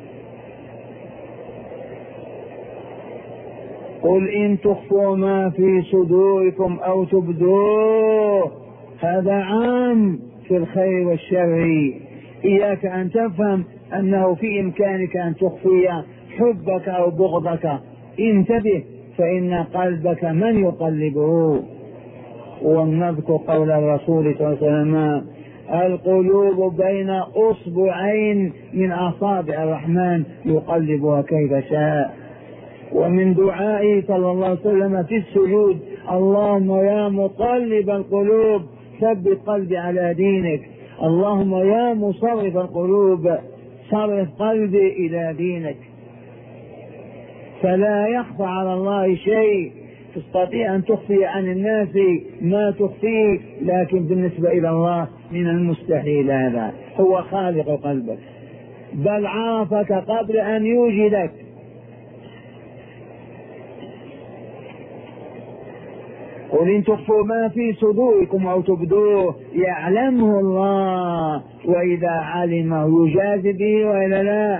S1: قل إن تخفوا ما في صدوركم أو تبدوه، هذا عام في الخير والشر. إياك أن تفهم أنه في إمكانك أن تخفي حبك أو بغضك، انتبه، فإن قلبك من يقلبه. ونذكر قول الرسول صلى الله عليه وسلم: القلوب بين أصبعين من أصابع الرحمن يقلبها كيف شاء. ومن دعائه صلى الله عليه وسلم في السجود: اللهم يا مقلب القلوب ثبت قلبي على دينك. اللهم يا مصرف القلوب صرف قلبي إلى دينك. فلا يخفى على الله شيء، تستطيع أن تخفي عن الناس ما تخفيه، لكن بالنسبة إلى الله من المستحيل. هذا هو خالق قلبك، بل عرفك قبل أن يوجدك. قل إن تخفوا ما في صدوركم أو تبدوه يعلمه الله، وإذا علمه يجازي به وإلا لا،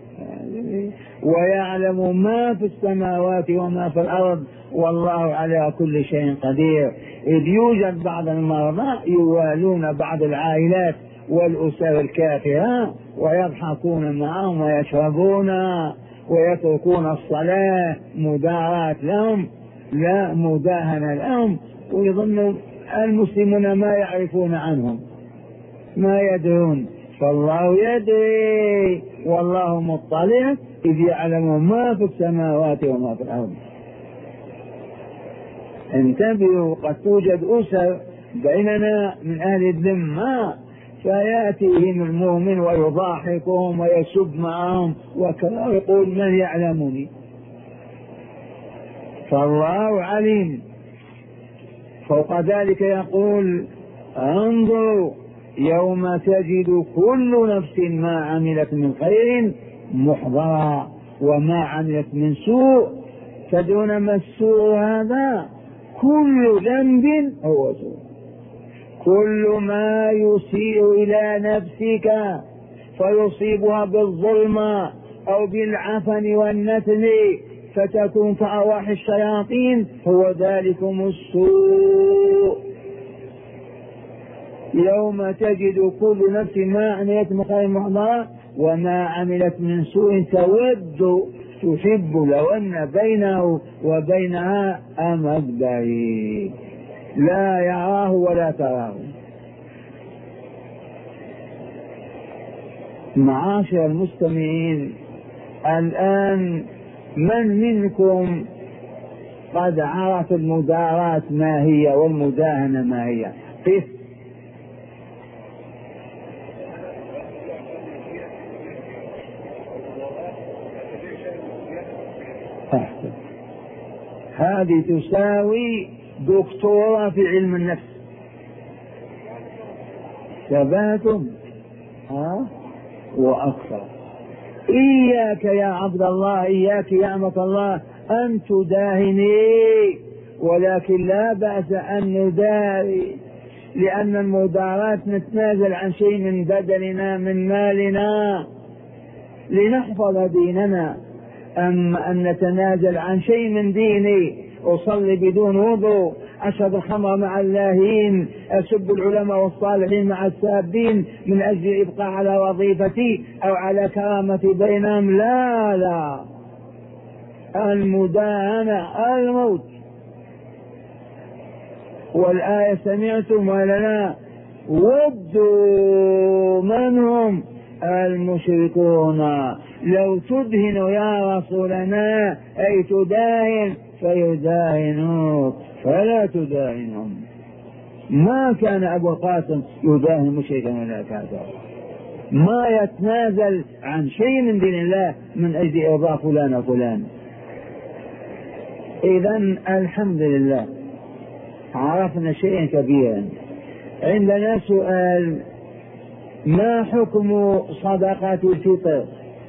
S1: ويعلم ما في السماوات وما في الأرض والله على كل شيء قدير. إذ يوجد بعض المرضى يوالون بعض العائلات والأسر الكافرة ويضحكون معهم ويشربون ويتركون الصلاة مداراة لهم لا مداهنة لهم، ويظن المسلمون ما يعرفون عنهم ما يدرون، فالله يدري والله مطلع إذ يعلم ما في السماوات وما في الأرض. انتبهوا، قد توجد أسر بيننا من أهل الذمة فيأتيهم المؤمن ويضاحكهم ويسب معهم وكذا يقول من يعلمني، فالله عليم. فوق ذلك يقول: انظروا يوم تجد كل نفس ما عملت من خير محضرا وما عملت من سوء. تدرون ما السوء هذا؟ كل ذنب هو سوء، كل ما يسيء إلى نفسك فيصيبها بالظلم أو بالعفن والنتن فتكون كأرواح الشياطين هو ذلكم السوء. يوم تجد كل نفس ما عملت من خير محضرا وما عملت من سوء تود تحب لو أن بينه وبينها أمد بعيد لا يراه ولا تراه. معاشر المستمعين، الآن من منكم قد عرف المداراة ما هي والمداهنة ما هي؟ قف. أحسن. هذه تساوي دكتوراه في علم النفس. ثباتم ها وأكثر. إياك يا عبد الله، إياك يا أمة الله أن تداهني، ولكن لا بأس أن نداري، لأن المداراة نتنازل عن شيء من بدننا من مالنا لنحفظ ديننا. أما أن نتنازل عن شيء من ديني، أصلي بدون وضوء، أشرب الخمر مع اللاهين، أسب العلماء والصالحين مع السابين من أجل الإبقاء على وظيفتي أو على كرامتي بينهم، لا لا، المداهنة الموت. والآية سمعتم ولا لا؟ ودوا من هم المشركون لو تدهن يا رسولنا أي تداهن فيداهنوك فلا تداهنهم. ما كان أبو القاسم يداهن مشركا ولا كافرا، ما يتنازل عن شيء من دين الله من أجل إرضاء فلان وفلان. إذن الحمد لله عرفنا شيئا كبيرا. عندنا سؤال: ما حكم صدقة الفطر؟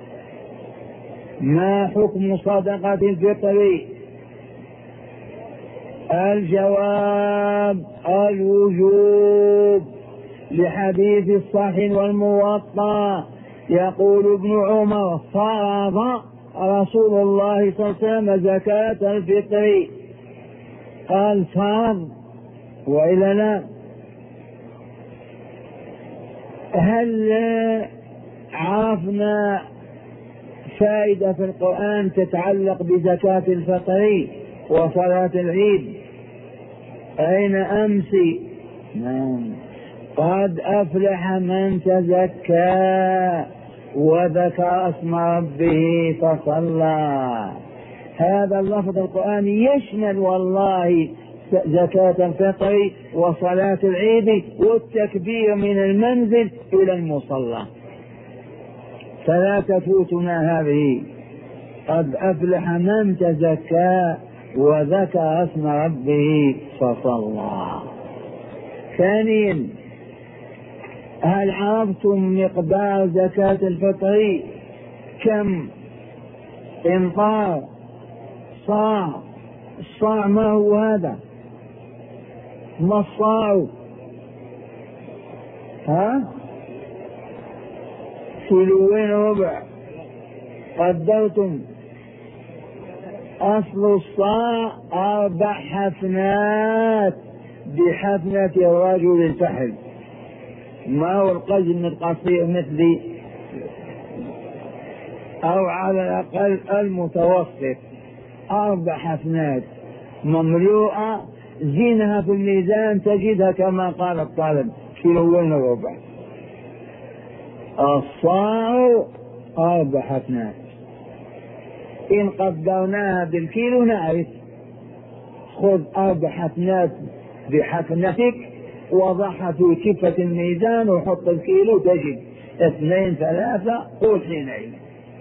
S1: ما حكم صدقة الفطر؟ الجواب: الوجوب، لحديث الصحيح والموطأ يقول ابن عمر: فرض رسول الله صلى الله عليه وسلم زكاة الفطر. قال فرض وإلا لا؟ هل عرفنا فائدة في القرآن تتعلق بزكاة الفطر وصلاة العيد؟ أين أمس؟ نعم. قد أفلح من تزكى وذكر اسم ربه فصلى. هذا اللفظ القرآني يشمل والله زكاة الفطر وصلاة العيد والتكبير من المنزل إلى المصلى، فلا تفوتنا هذه. قد أفلح من تزكى وذكر اسم ربه فصلى. ثانيا، هل عرفتم مقدار زكاة الفطر؟ كم إنطار صاع؟ الصاع ما هو هذا؟ ما الصاع؟ ها؟ كيلوين ربع. قدرتم أصل الصاع أربع حفنات بحفنة الرجل الفحل، ما هو القزم القصير مثلي، أو على الأقل المتوسط. أربع حفنات مملوءة، زينها في الميزان تجدها كما قال الطالب كيلوين وربع. الصاع أربع حفنات، إن قدرناها بالكيلو نعرف. خذ أربع حفنات بحفنتك وضعها في كفة الميزان وحط الكيلو تجد اثنين ثلاثة قول حينئذ.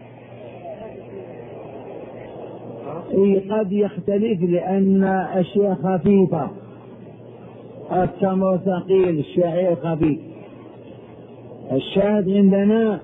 S1: قد يختلف لأن أشياء خفيفة، التمر ثقيل، الشعير خفيف. الشاهد عندنا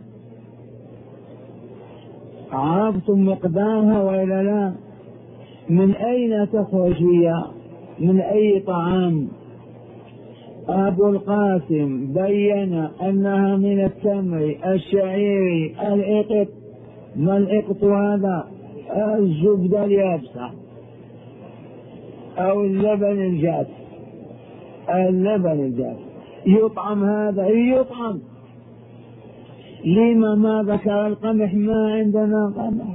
S1: عرفتم مقدارها وإلا لا؟ من أين تخرج هي؟ من أي طعام؟ أبو القاسم بين أنها من التمر، الشعير، الإقط. ما الإقط هذا؟ الزبدة اليابسة أو اللبن الجاف. اللبن الجاف يطعم، هذا يطعم. لما ما ذكر القمح؟ ما عندنا قمح.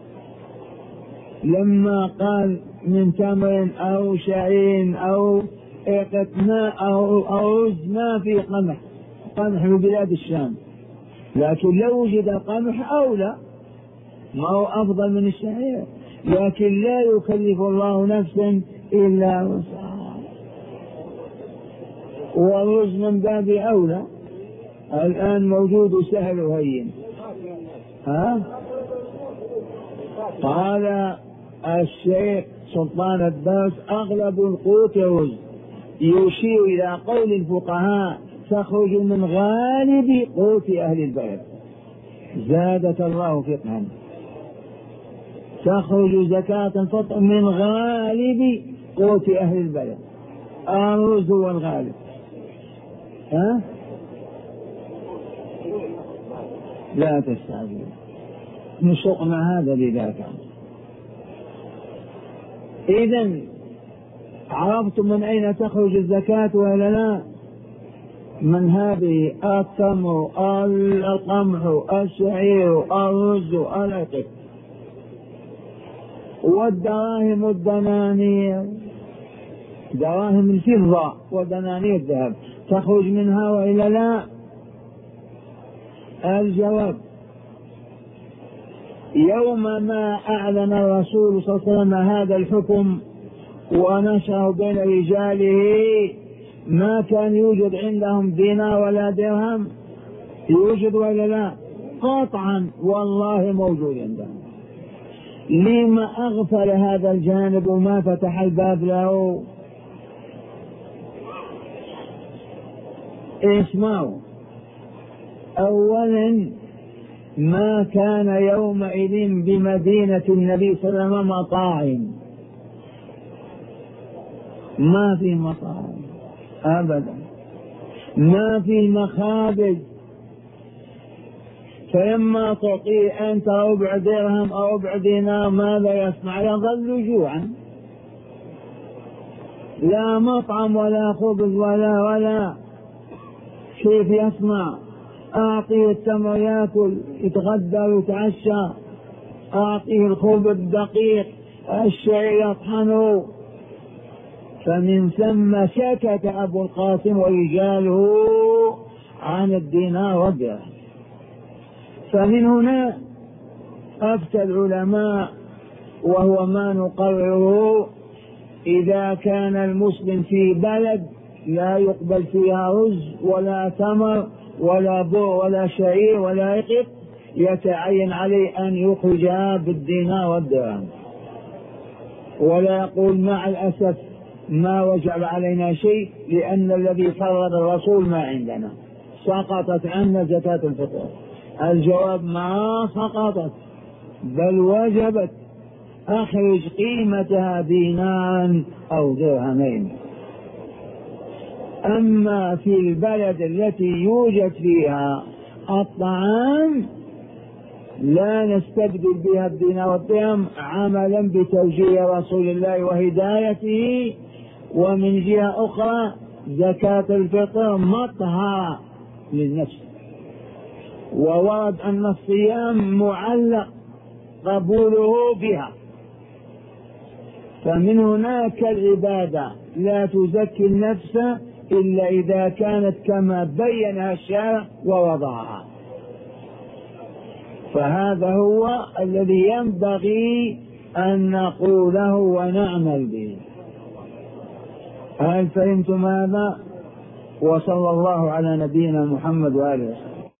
S1: لما قال من تمر أو شعير أو إقطنا أو أرز ما في قمح. قمح في بلاد الشام، لكن لو وجد القمح أولى، ما هو أفضل من الشعير، لكن لا يكلف الله نفسا إلا وسعها. والرز من باب أولى، الآن موجود سهل وهين. ها؟ قال الشيخ سلطان الدرس أغلب القوت رز، يشير إلى قول الفقهاء تخرج من غالب قوت أهل البلد، زادك الله فقها. تخرج زكاة الفطر من غالب قوت أهل البلد، الرز هو الغالب. ها؟ لا تستعجل، نسقنا هذا لذاك. إذن عرفتم من أين تخرج الزكاة ولا لا؟ من هذه: التمر، القمح، الشعير، الرز، العقد. والدراهم والدنانير، دراهم الفضة ودنانير الذهب، تخرج منها وإلا لا؟ الجواب: يوم ما أعلن الرسول صلى الله عليه وسلم هذا الحكم ونشره بين رجاله ما كان يوجد عندهم دينار ولا درهم. يوجد ولا لا؟ قطعا والله موجود عندهم. لما أغفل هذا الجانب وما فتح الباب له؟ اسمعوا، أولا ما كان يومئذ بمدينة النبي صلى الله عليه وسلم مطاعم، ما في مطاعم أبدا، ما في مخابز. فلما تعطيه أنت ربع درهم أو ربع دينار ماذا يصنع؟ يظل جوعا. لا مطعم ولا خبز ولا ولا كيف يصنع؟ أعطيه التمر يأكل يتغدى ويتعشى، أعطيه الخبز الدقيق الشعير يطحنه. فمن ثم سكت أبو القاسم ورجاله عن الدينار والدرهم. فمن هنا أفتى العلماء وهو ما نقرره: إذا كان المسلم في بلد لا يقبل فيها رز ولا تمر ولا بر ولا شعير ولا يقط، يتعين عليه أن يخرجها بالدينار والدرهم، ولا يقول مع الأسف ما وجب علينا شيء لأن الذي فرض الرسول ما عندنا، سقطت عنا زكاة الفطر. الجواب: ما سقطت بل وجبت، أخرج قيمتها دينارا أو درهمين. أما في البلد التي يوجد فيها الطعام لا نستبدل بها الدينار والدرهم عملا بتوجيه رسول الله وهدايته. ومن جهة أخرى زكاة الفطر مطهى للنفس، وورد أن الصيام معلق قبوله بها. فمن هناك العبادة لا تزكي النفس إلا إذا كانت كما بينها الشارع ووضعها. فهذا هو الذي ينبغي أن نقوله ونعمل به. هل فهمتم هذا؟ وصلى الله على نبينا محمد وآله وسلم.